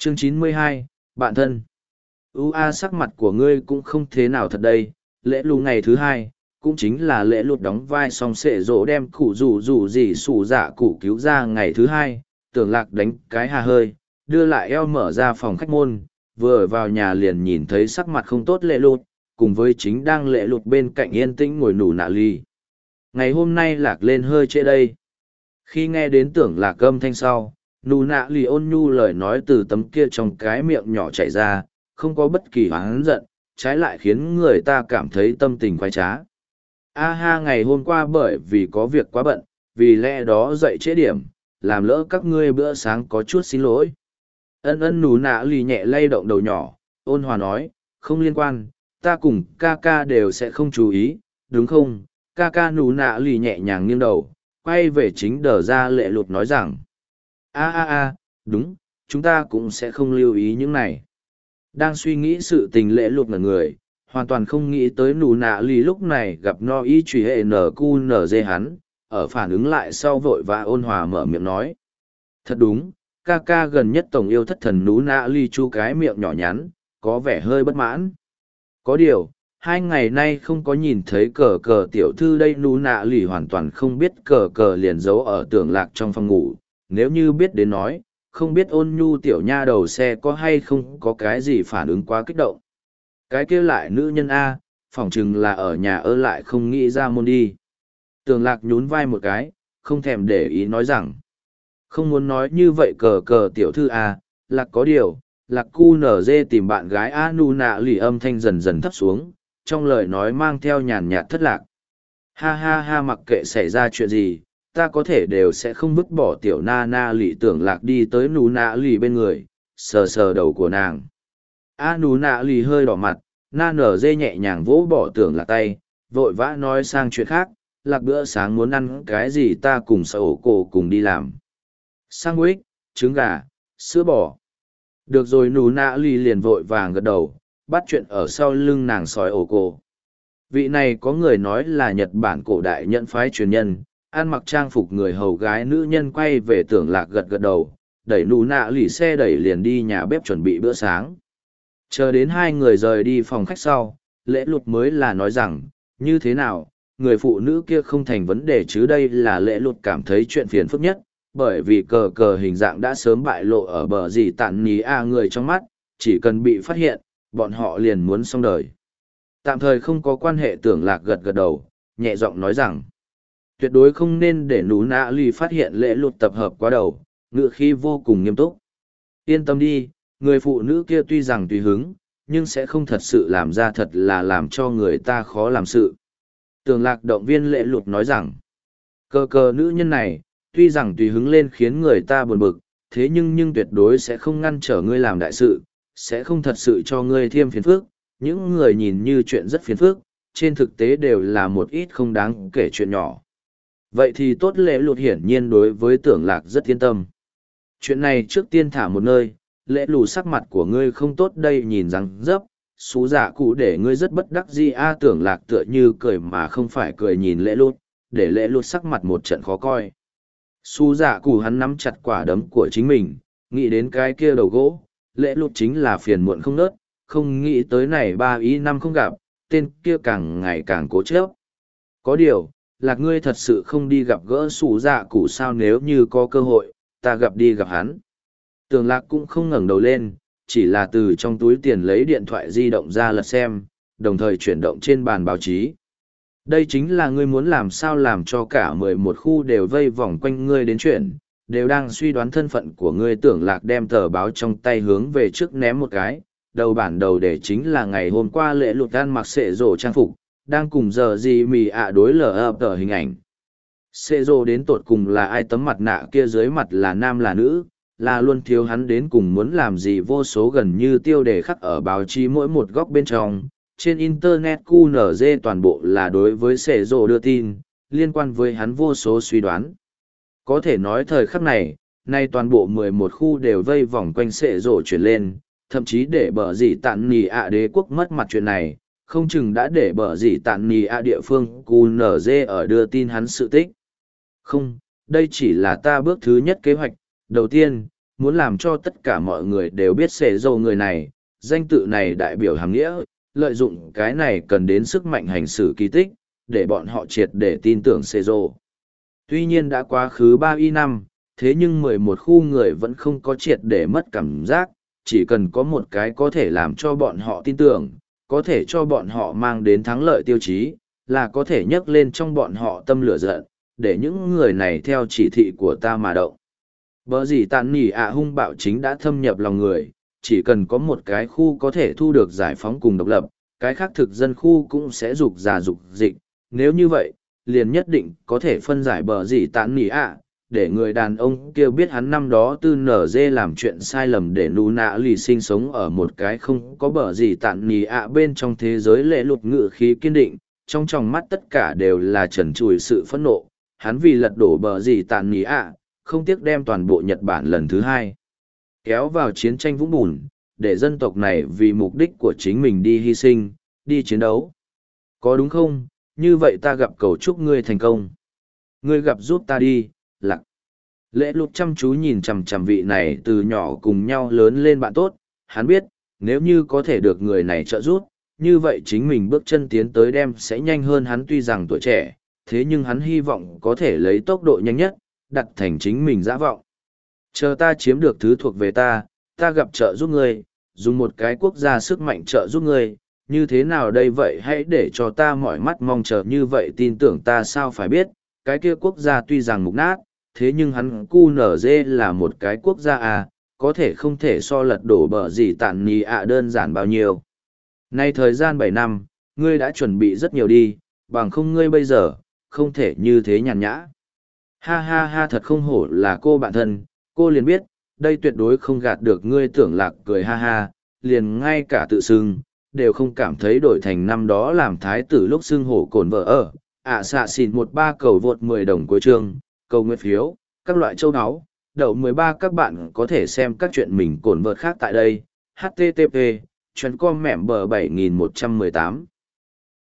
Chương 92, bạn thân. Sắc mặt của ngươi cũng không thế nào thật đây. Lễ lù ngày thứ hai, cũng chính là lễ lụt đóng vai song sệ rỗ đem cụ rủ gì sủ dạ cụ cứu ra ngày thứ hai. Tưởng Lạc đánh cái hà hơi, đưa lại eo mở ra phòng khách môn, vừa vào nhà liền nhìn thấy sắc mặt không tốt lễ lụt, cùng với chính đang lễ lụt bên cạnh yên tĩnh ngồi nủ nạ ly. Ngày hôm nay Lạc lên hơi trễ đây. Khi nghe đến Tưởng Lạc âm thanh sau, nụ nạ lì ôn nhu lời nói từ tấm kia trong cái miệng nhỏ chảy ra, không có bất kỳ oán giận, trái lại khiến người ta cảm thấy tâm tình khoái trá. Ngày hôm qua bởi vì có việc quá bận, vì lẽ đó dậy trễ điểm, làm lỡ các ngươi bữa sáng có chút xin lỗi. Nụ nạ lì nhẹ lay động đầu nhỏ, ôn hòa nói, không liên quan, ta cùng ca ca đều sẽ không chú ý, đúng không? Ca ca nụ nạ lì nhẹ nhàng nghiêng đầu, quay về chính đờ ra lệ lụt nói rằng, đúng, chúng ta cũng sẽ không lưu ý những này. Đang suy nghĩ sự tình lễ lụt ngần người, hoàn toàn không nghĩ tới nụ nạ lì lúc này gặp no ý truy hệ NQNZ hắn, ở phản ứng lại sau vội và ôn hòa mở miệng nói. Thật đúng, ca ca gần nhất tổng yêu thất thần nụ nạ lì chu cái miệng nhỏ nhắn, có vẻ hơi bất mãn. Có điều, 2 ngày nay không có nhìn thấy cờ cờ tiểu thư đây nụ nạ lì hoàn toàn không biết cờ cờ liền giấu ở Tưởng Lạc trong phòng ngủ, nếu như biết đến nói, không biết ôn nhu tiểu nha đầu xe có hay không có cái gì phản ứng quá kích động. Cái kia lại nữ nhân A, phỏng chừng là ở nhà ơ lại không nghĩ ra môn đi. Tưởng Lạc nhún vai một cái, không thèm để ý nói rằng, không muốn nói như vậy cờ cờ tiểu thư A, Lạc có điều, Lạc cu nở dê tìm bạn gái A nu nạ lì âm thanh dần dần thấp xuống, trong lời nói mang theo nhàn nhạt thất lạc. Ha mặc kệ xảy ra chuyện gì, ta có thể đều sẽ không vứt bỏ tiểu na na lì. Tưởng Lạc đi tới nụ nạ lì bên người, sờ sờ đầu của nàng. Nụ nạ lì hơi đỏ mặt, na nở dê nhẹ nhàng vỗ bỏ Tưởng Lạc tay, vội vã nói sang chuyện khác. Lạc bữa sáng muốn ăn cái gì ta cùng sợ ổ cổ cùng đi làm. Sandwich, trứng gà, sữa bò. Được rồi nụ nạ lì liền vội vàng gật đầu, bắt chuyện ở sau lưng nàng sói ổ cổ. Vị này có người nói là Nhật Bản cổ đại nhận phái truyền nhân, ăn mặc trang phục người hầu gái nữ nhân quay về Tưởng Lạc gật gật đầu, đẩy nụ nạ lì xe đẩy liền đi nhà bếp chuẩn bị bữa sáng. Chờ đến 2 người rời đi phòng khách sau, lễ lụt mới là nói rằng, như thế nào, người phụ nữ kia không thành vấn đề chứ. Đây là lễ lụt cảm thấy chuyện phiền phức nhất, bởi vì cờ cờ hình dạng đã sớm bại lộ ở bờ gì tản ní người trong mắt, chỉ cần bị phát hiện, bọn họ liền muốn xong đời. Tạm thời không có quan hệ. Tưởng Lạc gật gật đầu, nhẹ giọng nói rằng, tuyệt đối không nên để nụ nạ lì phát hiện lễ lụt tập hợp quá đầu, ngữ khí vô cùng nghiêm túc. Yên tâm đi, người phụ nữ kia tuy rằng tùy hứng, nhưng sẽ không thật sự làm ra thật là làm cho người ta khó làm sự. Tưởng Lạc động viên lễ lụt nói rằng, cờ cờ nữ nhân này, tuy rằng tùy hứng lên khiến người ta buồn bực, thế nhưng tuyệt đối sẽ không ngăn trở ngươi làm đại sự, sẽ không thật sự cho ngươi thêm phiền phức. Những người nhìn như chuyện rất phiền phức, trên thực tế đều là một ít không đáng kể chuyện nhỏ. Vậy thì tốt. Lễ lụt hiển nhiên đối với Tưởng Lạc rất yên tâm. Chuyện này trước tiên thả một nơi, lễ lù sắc mặt của ngươi không tốt đây nhìn rằng dấp, xú dạ cụ để ngươi rất bất đắc dĩ. Tưởng Lạc tựa như cười mà không phải cười nhìn lễ lụt, để lễ lụt sắc mặt một trận khó coi. Xú dạ cụ hắn nắm chặt quả đấm của chính mình, nghĩ đến cái kia đầu gỗ, lễ lụt chính là phiền muộn không nớt, không nghĩ tới này 3 ý năm không gặp, tên kia càng ngày càng cố chấp. Có điều, Lạc ngươi thật sự không đi gặp gỡ xù dạ cụ sao? Nếu như có cơ hội, ta đi gặp hắn. Tưởng Lạc cũng không ngẩng đầu lên, chỉ là từ trong túi tiền lấy điện thoại di động ra lật xem, đồng thời chuyển động trên bàn báo chí. Đây chính là ngươi muốn làm sao làm cho cả 11 khu đều vây vòng quanh ngươi đến chuyện, đều đang suy đoán thân phận của ngươi. Tưởng Lạc đem tờ báo trong tay hướng về trước ném một cái, đầu bản đầu để chính là ngày hôm qua lễ lụt ăn mặc sệ rổ trang phục, đang cùng giờ gì mì đối lờ tờ hình ảnh. Sệ rổ đến tột cùng là ai? Tấm mặt nạ kia dưới mặt là nam là nữ, là luôn thiếu hắn đến cùng muốn làm gì? Vô số gần như tiêu đề khắc ở báo chí mỗi một góc bên trong. Trên internet QNZ toàn bộ là đối với sệ rổ đưa tin, liên quan với hắn vô số suy đoán. Có thể nói thời khắc này, nay toàn bộ 11 khu đều vây vòng quanh sệ rổ chuyển lên, thậm chí để bờ dì tạn nì đế quốc mất mặt chuyện này, không chừng đã để bờ dì tạn nì địa phương QNZ ở đưa tin hắn sự tích. Không, đây chỉ là ta bước thứ nhất kế hoạch. Đầu tiên, muốn làm cho tất cả mọi người đều biết xệ dầu người này, danh tự này đại biểu hàm nghĩa, lợi dụng cái này cần đến sức mạnh hành xử kỳ tích, để bọn họ triệt để tin tưởng xệ dầu. Tuy nhiên đã quá khứ 3 năm, thế nhưng 11 khu người vẫn không có triệt để mất cảm giác, chỉ cần có một cái có thể làm cho bọn họ tin tưởng, có thể cho bọn họ mang đến thắng lợi tiêu chí, là có thể nhấc lên trong bọn họ tâm lửa giận, để những người này theo chỉ thị của ta mà động. Bở gì tàn nỉ ạ hung bạo chính đã thâm nhập lòng người, chỉ cần có một cái khu có thể thu được giải phóng cùng độc lập, cái khác thực dân khu cũng sẽ dục già dục dịch, nếu như vậy, liền nhất định có thể phân giải bở gì tàn nỉ ạ, để người đàn ông kia biết hắn năm đó tư nở dê làm chuyện sai lầm để nụ nạ lì sinh sống ở một cái không có bở gì tàn nỉ ạ bên trong thế giới lệ lụt ngự khí kiên định, trong tròng mắt tất cả đều là trần trùi sự phẫn nộ, hắn vì lật đổ bờ gì tàn nhĩ ạ, không tiếc đem toàn bộ Nhật Bản lần thứ hai kéo vào chiến tranh vũng bùn, để dân tộc này vì mục đích của chính mình đi hy sinh, đi chiến đấu. Có đúng không? Như vậy ta gặp cầu chúc ngươi thành công. Ngươi gặp giúp ta đi, lặc. Lễ lục chăm chú nhìn chằm chằm vị này từ nhỏ cùng nhau lớn lên bạn tốt, hắn biết, nếu như có thể được người này trợ giúp, như vậy chính mình bước chân tiến tới đem sẽ nhanh hơn hắn tuy rằng tuổi trẻ, thế nhưng hắn hy vọng có thể lấy tốc độ nhanh nhất, đặt thành chính mình dã vọng. Chờ ta chiếm được thứ thuộc về ta gặp trợ giúp ngươi, dùng một cái quốc gia sức mạnh trợ giúp ngươi, như thế nào đây vậy hãy để cho ta mỏi mắt mong chờ như vậy tin tưởng ta sao phải biết, cái kia quốc gia tuy rằng mục nát, thế nhưng hắn QNZ là một cái quốc gia à, có thể không thể so lật đổ bờ gì tàn nhì ạ đơn giản bao nhiêu. Nay thời gian 7 năm, ngươi đã chuẩn bị rất nhiều đi, bằng không ngươi bây giờ, không thể như thế nhàn nhã. Ha ha ha thật không hổ là cô bạn thân, cô liền biết, đây tuyệt đối không gạt được ngươi tưởng lạc cười ha ha, liền ngay cả tự xưng, đều không cảm thấy đổi thành năm đó làm thái tử lúc xưng hổ cồn vợ ở. Xạ xịn 13 cầu vượt 10 đồng cuối chương, cầu nguyện phiếu, các loại châu áo, đậu 13 các bạn có thể xem các chuyện mình cồn vợt khác tại đây, http, chuyến com mẻm bờ 7118.